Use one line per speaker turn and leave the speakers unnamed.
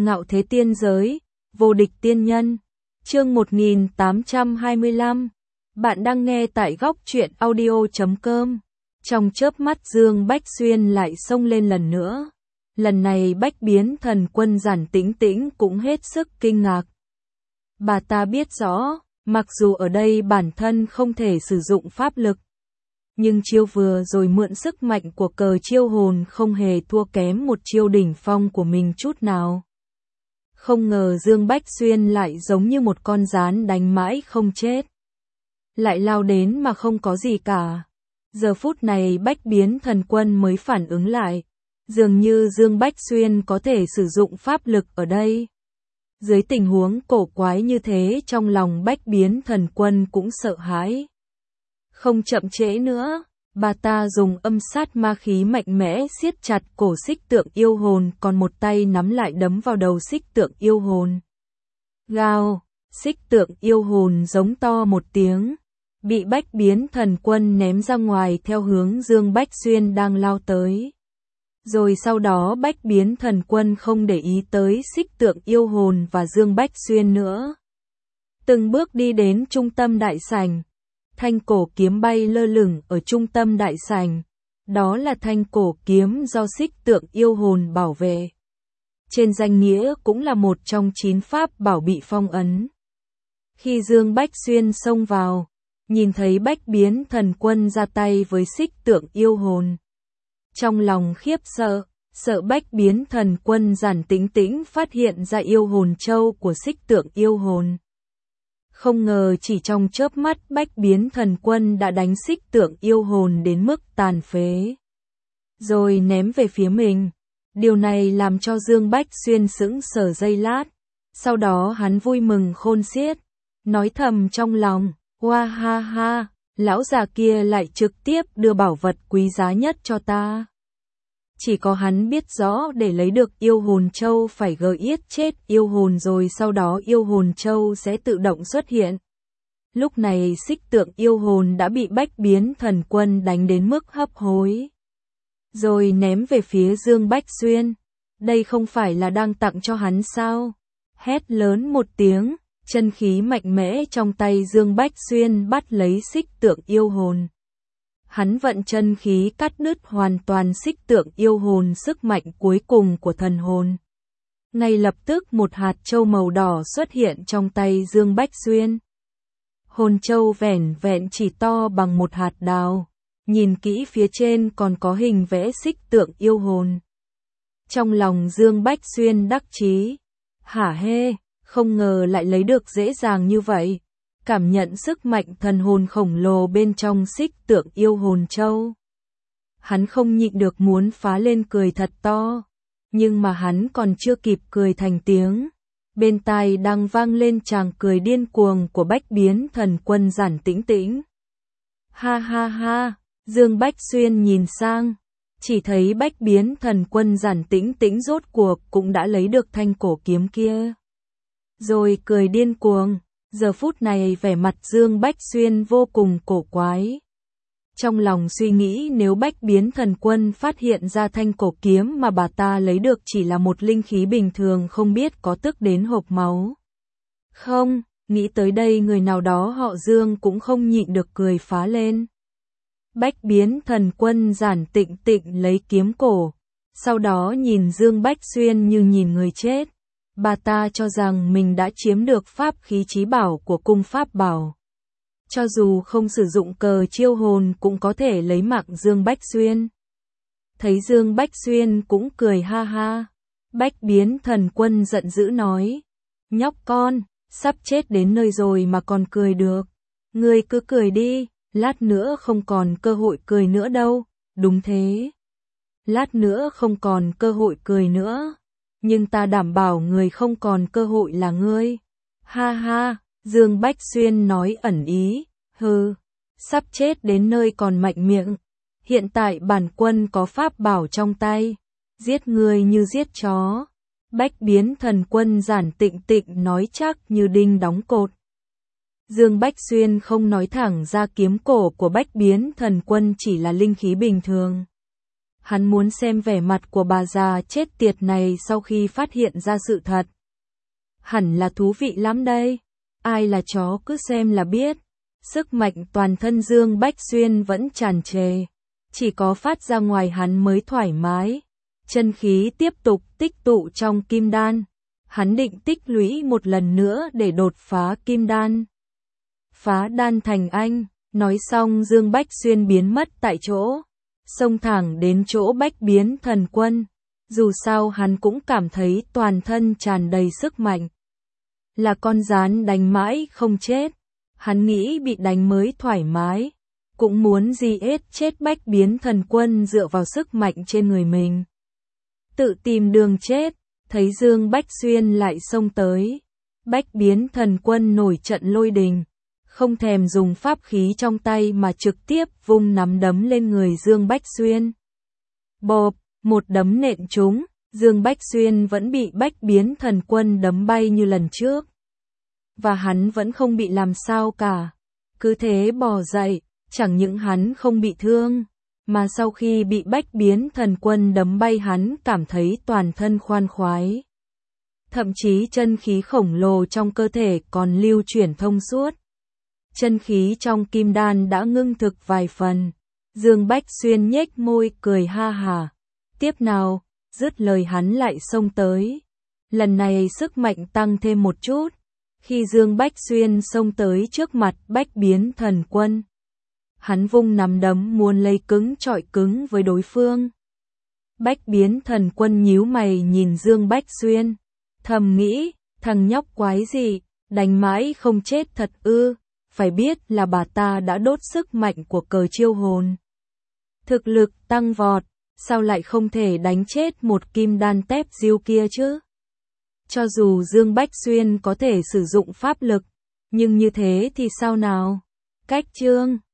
Ngạo thế tiên giới, vô địch tiên nhân. Chương 1825. Bạn đang nghe tại góc truyện audio.com. Trong chớp mắt Dương Bách Xuyên lại xông lên lần nữa. Lần này Bách Biến Thần Quân Giản Tĩnh Tĩnh cũng hết sức kinh ngạc. Bà ta biết rõ, mặc dù ở đây bản thân không thể sử dụng pháp lực, nhưng chiêu vừa rồi mượn sức mạnh của cờ chiêu hồn không hề thua kém một chiêu đỉnh phong của mình chút nào. Không ngờ Dương Bách Xuyên lại giống như một con gián đánh mãi không chết. Lại lao đến mà không có gì cả. Giờ phút này Bách Biến Thần Quân mới phản ứng lại. Dường như Dương Bách Xuyên có thể sử dụng pháp lực ở đây. Dưới tình huống cổ quái như thế trong lòng Bách Biến Thần Quân cũng sợ hãi. Không chậm trễ nữa, bà ta dùng âm sát ma khí mạnh mẽ siết chặt cổ xích tượng yêu hồn, còn một tay nắm lại đấm vào đầu xích tượng yêu hồn. Gào, xích tượng yêu hồn giống to một tiếng, bị Bách Biến Thần Quân ném ra ngoài theo hướng Dương Bách Xuyên đang lao tới. Rồi sau đó Bách Biến Thần Quân không để ý tới xích tượng yêu hồn và Dương Bách Xuyên nữa. Từng bước đi đến trung tâm đại sảnh. Thanh cổ kiếm bay lơ lửng ở trung tâm đại sảnh. Đó là thanh cổ kiếm do xích tượng yêu hồn bảo vệ. Trên danh nghĩa cũng là một trong 9 pháp bảo bị phong ấn. Khi Dương Bách Xuyên xông vào, nhìn thấy Bách Biến Thần Quân ra tay với xích tượng yêu hồn. Trong lòng khiếp sợ, sợ Bách Biến Thần Quân Giản Tĩnh Tĩnh phát hiện ra yêu hồn châu của xích tượng yêu hồn. Không ngờ chỉ trong chớp mắt Bách Biến Thần Quân đã đánh xích tượng yêu hồn đến mức tàn phế. Rồi ném về phía mình. Điều này làm cho Dương Bách Xuyên sững sờ giây lát. Sau đó hắn vui mừng khôn xiết. Nói thầm trong lòng, hoa ha ha, lão già kia lại trực tiếp đưa bảo vật quý giá nhất cho ta. Chỉ có hắn biết rõ để lấy được yêu hồn châu phải gợi yết chết yêu hồn rồi sau đó yêu hồn châu sẽ tự động xuất hiện. Lúc này xích tượng yêu hồn đã bị Bách Biến Thần Quân đánh đến mức hấp hối. Rồi ném về phía Dương Bách Xuyên. Đây không phải là đang tặng cho hắn sao? Hét lớn một tiếng, chân khí mạnh mẽ trong tay Dương Bách Xuyên bắt lấy xích tượng yêu hồn. Hắn vận chân khí cắt đứt hoàn toàn xích tượng yêu hồn sức mạnh cuối cùng của thần hồn. Ngay lập tức một hạt châu màu đỏ xuất hiện trong tay Dương Bách Xuyên. Hồn châu vẻn vẹn chỉ to bằng một hạt đào. Nhìn kỹ phía trên còn có hình vẽ xích tượng yêu hồn. Trong lòng Dương Bách Xuyên đắc chí. Hả hê, không ngờ lại lấy được dễ dàng như vậy. Cảm nhận sức mạnh thần hồn khổng lồ bên trong xích tượng yêu hồn châu. Hắn không nhịn được muốn phá lên cười thật to. Nhưng mà hắn còn chưa kịp cười thành tiếng. Bên tai đang vang lên tràng cười điên cuồng của Bách Biến Thần Quân Giản Tĩnh Tĩnh. Ha ha ha, Dương Bách Xuyên nhìn sang. Chỉ thấy Bách Biến Thần Quân Giản Tĩnh Tĩnh rốt cuộc cũng đã lấy được thanh cổ kiếm kia. Rồi cười điên cuồng. Giờ phút này vẻ mặt Dương Bách Xuyên vô cùng cổ quái. Trong lòng suy nghĩ nếu Bách Biến Thần Quân phát hiện ra thanh cổ kiếm mà bà ta lấy được chỉ là một linh khí bình thường không biết có tức đến hộc máu. Không, nghĩ tới đây người nào đó họ Dương cũng không nhịn được cười phá lên. Bách Biến Thần Quân Giản Tĩnh Tĩnh lấy kiếm cổ. Sau đó nhìn Dương Bách Xuyên như nhìn người chết. Bà ta cho rằng mình đã chiếm được pháp khí chí bảo của cung pháp bảo. Cho dù không sử dụng cờ chiêu hồn cũng có thể lấy mạng Dương Bách Xuyên. Thấy Dương Bách Xuyên cũng cười ha ha. Bách Biến Thần Quân giận dữ nói. Nhóc con, sắp chết đến nơi rồi mà còn cười được. Ngươi cứ cười đi, lát nữa không còn cơ hội cười nữa đâu. Đúng thế. Lát nữa không còn cơ hội cười nữa. Nhưng ta đảm bảo người không còn cơ hội là ngươi. Ha ha, Dương Bách Xuyên nói ẩn ý. Hừ, sắp chết đến nơi còn mạnh miệng. Hiện tại bản quân có pháp bảo trong tay. Giết người như giết chó. Bách Biến Thần Quân Giản Tĩnh Tĩnh nói chắc như đinh đóng cột. Dương Bách Xuyên không nói thẳng ra kiếm cổ của Bách Biến Thần Quân chỉ là linh khí bình thường. Hắn muốn xem vẻ mặt của bà già chết tiệt này sau khi phát hiện ra sự thật. Hẳn là thú vị lắm đây. Ai là chó cứ xem là biết. Sức mạnh toàn thân Dương Bách Xuyên vẫn tràn trề. Chỉ có phát ra ngoài hắn mới thoải mái. Chân khí tiếp tục tích tụ trong kim đan. Hắn định tích lũy một lần nữa để đột phá kim đan. Phá đan thành anh. Nói xong Dương Bách Xuyên biến mất tại chỗ. Xông thẳng đến chỗ Bách Biến Thần Quân. Dù sao hắn cũng cảm thấy toàn thân tràn đầy sức mạnh. Là con gián đánh mãi không chết. Hắn nghĩ bị đánh mới thoải mái. Cũng muốn chết Bách Biến Thần Quân dựa vào sức mạnh trên người mình. Tự tìm đường chết. Thấy Dương Bách Xuyên lại xông tới. Bách Biến Thần Quân nổi trận lôi đình. Không thèm dùng pháp khí trong tay mà trực tiếp vung nắm đấm lên người Dương Bách Xuyên. Bộp, một đấm nện trúng, Dương Bách Xuyên vẫn bị Bách Biến Thần Quân đấm bay như lần trước. Và hắn vẫn không bị làm sao cả. Cứ thế bò dậy, chẳng những hắn không bị thương, mà sau khi bị Bách Biến Thần Quân đấm bay hắn cảm thấy toàn thân khoan khoái. Thậm chí chân khí khổng lồ trong cơ thể còn lưu chuyển thông suốt. Chân khí trong kim đan đã ngưng thực vài phần. Dương Bách Xuyên nhếch môi cười ha hả. Tiếp nào, dứt lời hắn lại xông tới. Lần này sức mạnh tăng thêm một chút. Khi Dương Bách Xuyên xông tới trước mặt Bách Biến Thần Quân, hắn vung nắm đấm muốn lấy cứng chọi cứng với đối phương. Bách Biến Thần Quân nhíu mày nhìn Dương Bách Xuyên, thầm nghĩ, thằng nhóc quái gì, đánh mãi không chết thật ư, phải biết là bà ta đã đốt sức mạnh của cờ chiêu hồn. Thực lực tăng vọt, sao lại không thể đánh chết một kim đan tép diêu kia chứ? Cho dù Dương Bách Xuyên có thể sử dụng pháp lực, nhưng như thế thì sao nào? Cách chương